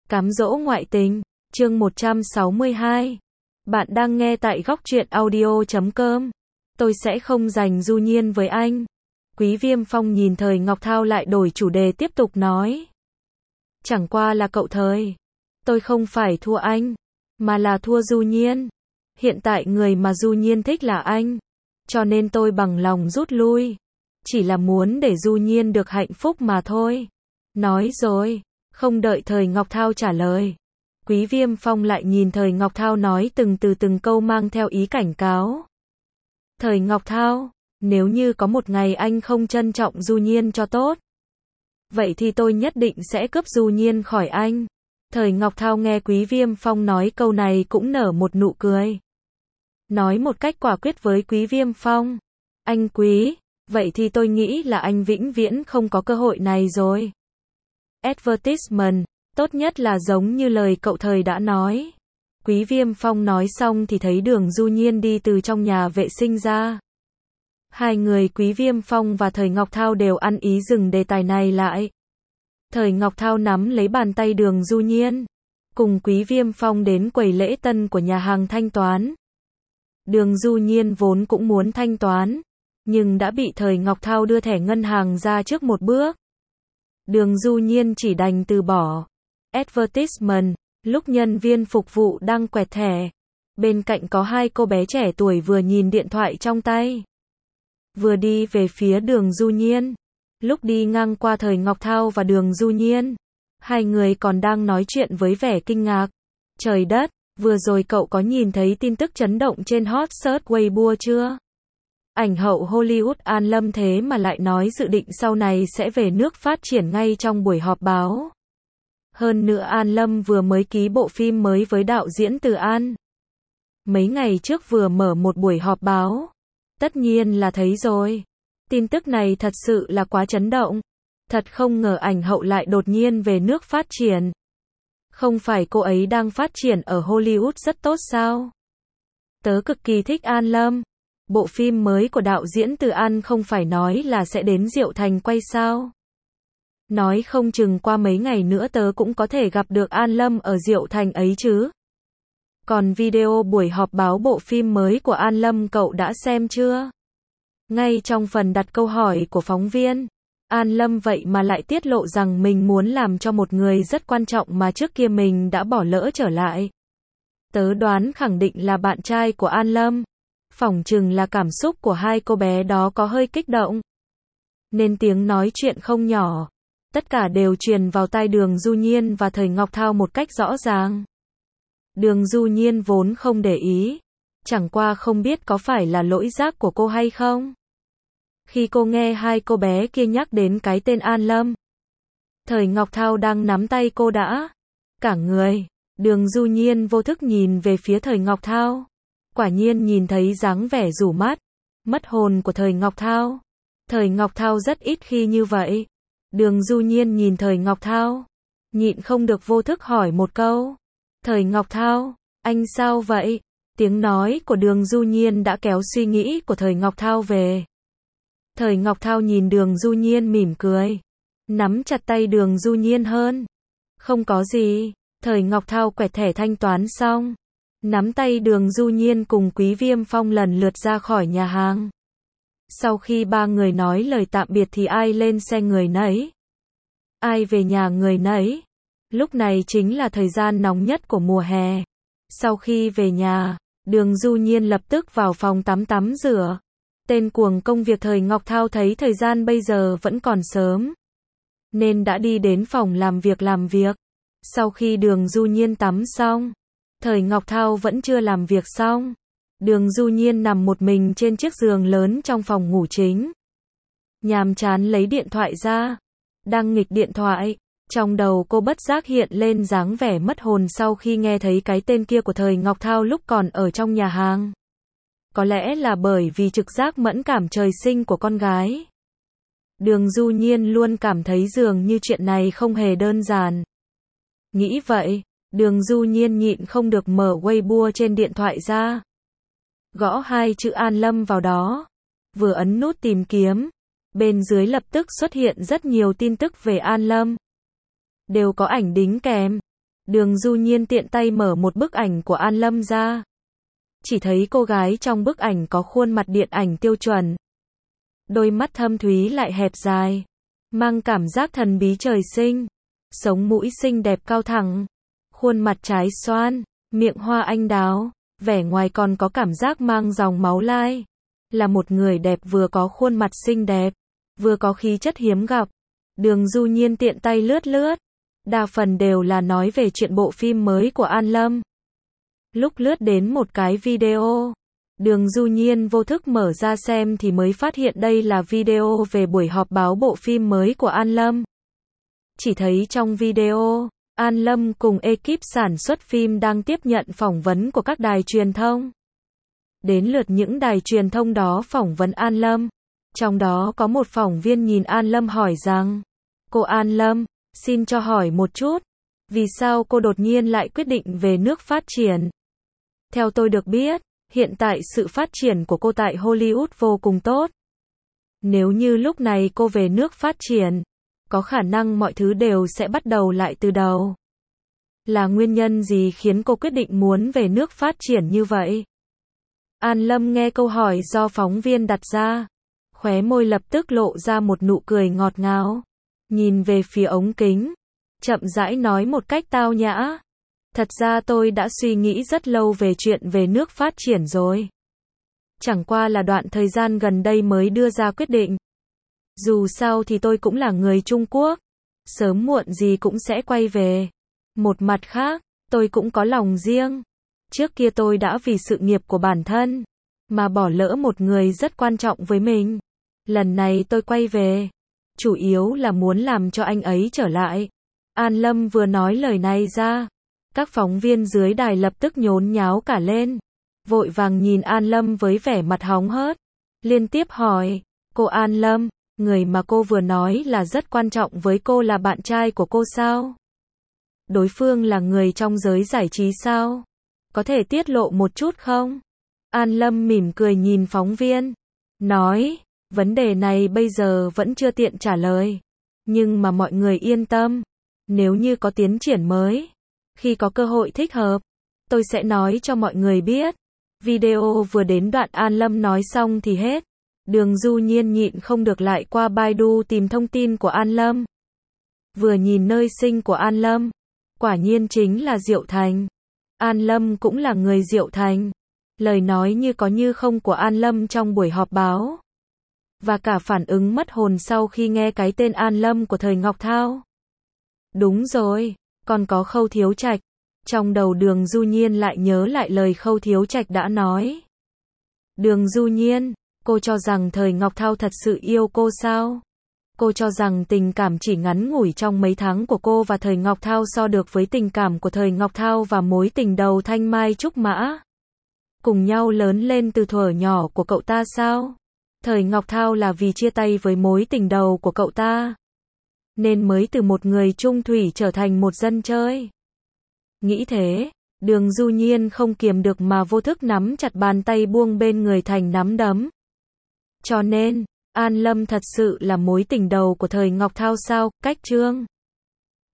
Cám dỗ ngoại tình, chương 162. Bạn đang nghe tại góc truyện audio.com. Tôi sẽ không giành Du Nhiên với anh. Quý Viêm Phong nhìn Thời Ngọc Thao lại đổi chủ đề tiếp tục nói. Chẳng qua là cậu Thời. Tôi không phải thua anh, mà là thua Du Nhiên. Hiện tại người mà Du Nhiên thích là anh. Cho nên tôi bằng lòng rút lui. Chỉ là muốn để Du Nhiên được hạnh phúc mà thôi. Nói rồi. Không đợi Thời Ngọc Thao trả lời, Quý Viêm Phong lại nhìn Thời Ngọc Thao nói từng câu mang theo ý cảnh cáo. Thời Ngọc Thao, nếu như có một ngày anh không trân trọng Du Nhiên cho tốt, vậy thì tôi nhất định sẽ cướp Du Nhiên khỏi anh. Thời Ngọc Thao nghe Quý Viêm Phong nói câu này cũng nở một nụ cười. Nói một cách quả quyết với Quý Viêm Phong. Anh Quý, vậy thì tôi nghĩ là anh vĩnh viễn không có cơ hội này rồi. Advertisement, tốt nhất là giống như lời cậu Thời đã nói. Quý Viêm Phong nói xong thì thấy Đường Du Nhiên đi từ trong nhà vệ sinh ra. Hai người Quý Viêm Phong và Thời Ngọc Thao đều ăn ý dừng đề tài này lại. Thời Ngọc Thao nắm lấy bàn tay Đường Du Nhiên, cùng Quý Viêm Phong đến quầy lễ tân của nhà hàng thanh toán. Đường Du Nhiên vốn cũng muốn thanh toán, nhưng đã bị Thời Ngọc Thao đưa thẻ ngân hàng ra trước một bước. Đường Du Nhiên chỉ đành từ bỏ. Advertisement, lúc nhân viên phục vụ đang quẹt thẻ, bên cạnh có hai cô bé trẻ tuổi vừa nhìn điện thoại trong tay, vừa đi về phía Đường Du Nhiên. Lúc đi ngang qua Thời Ngọc Thao và Đường Du Nhiên, hai người còn đang nói chuyện với vẻ kinh ngạc. Trời đất, vừa rồi cậu có nhìn thấy tin tức chấn động trên hot search Weibo chưa? Ảnh hậu Hollywood An Lâm thế mà lại nói dự định sau này sẽ về nước phát triển ngay trong buổi họp báo. Hơn nữa An Lâm vừa mới ký bộ phim mới với đạo diễn Từ An. Mấy ngày trước vừa mở một buổi họp báo. Tất nhiên là thấy rồi. Tin tức này thật sự là quá chấn động. Thật không ngờ ảnh hậu lại đột nhiên về nước phát triển. Không phải cô ấy đang phát triển ở Hollywood rất tốt sao? Tớ cực kỳ thích An Lâm. Bộ phim mới của đạo diễn Từ An không phải nói là sẽ đến Diệu Thành quay sao? Nói không chừng qua mấy ngày nữa tớ cũng có thể gặp được An Lâm ở Diệu Thành ấy chứ. Còn video buổi họp báo bộ phim mới của An Lâm cậu đã xem chưa? Ngay trong phần đặt câu hỏi của phóng viên, An Lâm vậy mà lại tiết lộ rằng mình muốn làm cho một người rất quan trọng mà trước kia mình đã bỏ lỡ trở lại. Tớ đoán khẳng định là bạn trai của An Lâm. Phỏng chừng là cảm xúc của hai cô bé đó có hơi kích động, nên tiếng nói chuyện không nhỏ. Tất cả đều truyền vào tai Đường Du Nhiên và Thời Ngọc Thao một cách rõ ràng. Đường Du Nhiên vốn không để ý, chẳng qua không biết có phải là lỗi giác của cô hay không. Khi cô nghe hai cô bé kia nhắc đến cái tên An Lâm, Thời Ngọc Thao đang nắm tay cô đã cả người. Đường Du Nhiên vô thức nhìn về phía Thời Ngọc Thao. Quả nhiên nhìn thấy dáng vẻ rủ mắt, mất hồn của Thời Ngọc Thao. Thời Ngọc Thao rất ít khi như vậy. Đường Du Nhiên nhìn Thời Ngọc Thao, nhịn không được vô thức hỏi một câu. Thời Ngọc Thao, anh sao vậy? Tiếng nói của Đường Du Nhiên đã kéo suy nghĩ của Thời Ngọc Thao về. Thời Ngọc Thao nhìn Đường Du Nhiên mỉm cười, nắm chặt tay Đường Du Nhiên hơn. Không có gì. Thời Ngọc Thao quẹt thẻ thanh toán xong, nắm tay Đường Du Nhiên cùng Quý Viêm Phong lần lượt ra khỏi nhà hàng. Sau khi ba người nói lời tạm biệt thì ai lên xe người nấy, ai về nhà người nấy. Lúc này chính là thời gian nóng nhất của mùa hè. Sau khi về nhà, Đường Du Nhiên lập tức vào phòng tắm rửa. Tên cuồng công việc Thời Ngọc Thao thấy thời gian bây giờ vẫn còn sớm, nên đã đi đến phòng làm việc. Sau khi Đường Du Nhiên tắm xong, Thời Ngọc Thao vẫn chưa làm việc xong. Đường Du Nhiên nằm một mình trên chiếc giường lớn trong phòng ngủ chính. Nhàm chán lấy điện thoại ra, đang nghịch điện thoại. Trong đầu cô bất giác hiện lên dáng vẻ mất hồn sau khi nghe thấy cái tên kia của Thời Ngọc Thao lúc còn ở trong nhà hàng. Có lẽ là bởi vì trực giác mẫn cảm trời sinh của con gái. Đường Du Nhiên luôn cảm thấy dường như chuyện này không hề đơn giản. Nghĩ vậy, Đường Du Nhiên nhịn không được mở Weibo trên điện thoại ra. Gõ hai chữ An Lâm vào đó. Vừa ấn nút tìm kiếm, bên dưới lập tức xuất hiện rất nhiều tin tức về An Lâm. Đều có ảnh đính kèm. Đường Du Nhiên tiện tay mở một bức ảnh của An Lâm ra. Chỉ thấy cô gái trong bức ảnh có khuôn mặt điện ảnh tiêu chuẩn. Đôi mắt thâm thúy lại hẹp dài, mang cảm giác thần bí trời sinh. Sống mũi xinh đẹp cao thẳng, khuôn mặt trái xoan, miệng hoa anh đào, vẻ ngoài còn có cảm giác mang dòng máu lai. Là một người đẹp vừa có khuôn mặt xinh đẹp, vừa có khí chất hiếm gặp. Đường Du Nhiên tiện tay lướt lướt, đa phần đều là nói về chuyện bộ phim mới của An Lâm. Lúc lướt đến một cái video, Đường Du Nhiên vô thức mở ra xem thì mới phát hiện đây là video về buổi họp báo bộ phim mới của An Lâm. Chỉ thấy trong video, An Lâm cùng ekip sản xuất phim đang tiếp nhận phỏng vấn của các đài truyền thông. Đến lượt những đài truyền thông đó phỏng vấn An Lâm. Trong đó có một phóng viên nhìn An Lâm hỏi rằng: "Cô An Lâm, xin cho hỏi một chút, vì sao cô đột nhiên lại quyết định về nước phát triển?" Theo tôi được biết, hiện tại sự phát triển của cô tại Hollywood vô cùng tốt. Nếu như lúc này cô về nước phát triển, có khả năng mọi thứ đều sẽ bắt đầu lại từ đầu. Là nguyên nhân gì khiến cô quyết định muốn về nước phát triển như vậy? An Lâm nghe câu hỏi do phóng viên đặt ra, khóe môi lập tức lộ ra một nụ cười ngọt ngào, nhìn về phía ống kính, chậm rãi nói một cách tao nhã: "Thật ra tôi đã suy nghĩ rất lâu về chuyện về nước phát triển rồi. Chẳng qua là đoạn thời gian gần đây mới đưa ra quyết định. Dù sao thì tôi cũng là người Trung Quốc, sớm muộn gì cũng sẽ quay về. Một mặt khác, tôi cũng có lòng riêng. Trước kia tôi đã vì sự nghiệp của bản thân mà bỏ lỡ một người rất quan trọng với mình. Lần này tôi quay về, chủ yếu là muốn làm cho anh ấy trở lại." An Lâm vừa nói lời này ra, các phóng viên dưới đài lập tức nhốn nháo cả lên, vội vàng nhìn An Lâm với vẻ mặt hóng hớt, liên tiếp hỏi: "Cô An Lâm, người mà cô vừa nói là rất quan trọng với cô là bạn trai của cô sao? Đối phương là người trong giới giải trí sao? Có thể tiết lộ một chút không?" An Lâm mỉm cười nhìn phóng viên, nói: "Vấn đề này bây giờ vẫn chưa tiện trả lời. Nhưng mà mọi người yên tâm, nếu như có tiến triển mới, khi có cơ hội thích hợp, tôi sẽ nói cho mọi người biết." Video vừa đến đoạn An Lâm nói xong thì hết. Đường Du Nhiên nhịn không được lại qua Baidu tìm thông tin của An Lâm. Vừa nhìn nơi sinh của An Lâm, quả nhiên chính là Diệu Thành. An Lâm cũng là người Diệu Thành. Lời nói như có như không của An Lâm trong buổi họp báo, và cả phản ứng mất hồn sau khi nghe cái tên An Lâm của thời Ngọc Thao. Đúng rồi, còn có Khâu Thiếu Trạch. Trong đầu Đường Du Nhiên lại nhớ lại lời Khâu Thiếu Trạch đã nói. "Đường Du Nhiên, cô cho rằng thời Ngọc Thao thật sự yêu cô sao? Cô cho rằng tình cảm chỉ ngắn ngủi trong mấy tháng của cô và thời Ngọc Thao so được với tình cảm của thời Ngọc Thao và mối tình đầu Thanh Mai Trúc Mã? Cùng nhau lớn lên từ thuở nhỏ của cậu ta sao? Thời Ngọc Thao là vì chia tay với mối tình đầu của cậu ta, nên mới từ một người trung thủy trở thành một dân chơi." Nghĩ thế, Đường Du Nhiên không kiềm được mà vô thức nắm chặt bàn tay buông bên người thành nắm đấm. Cho nên, An Lâm thật sự là mối tình đầu của thời Ngọc Thao sao? Cách chương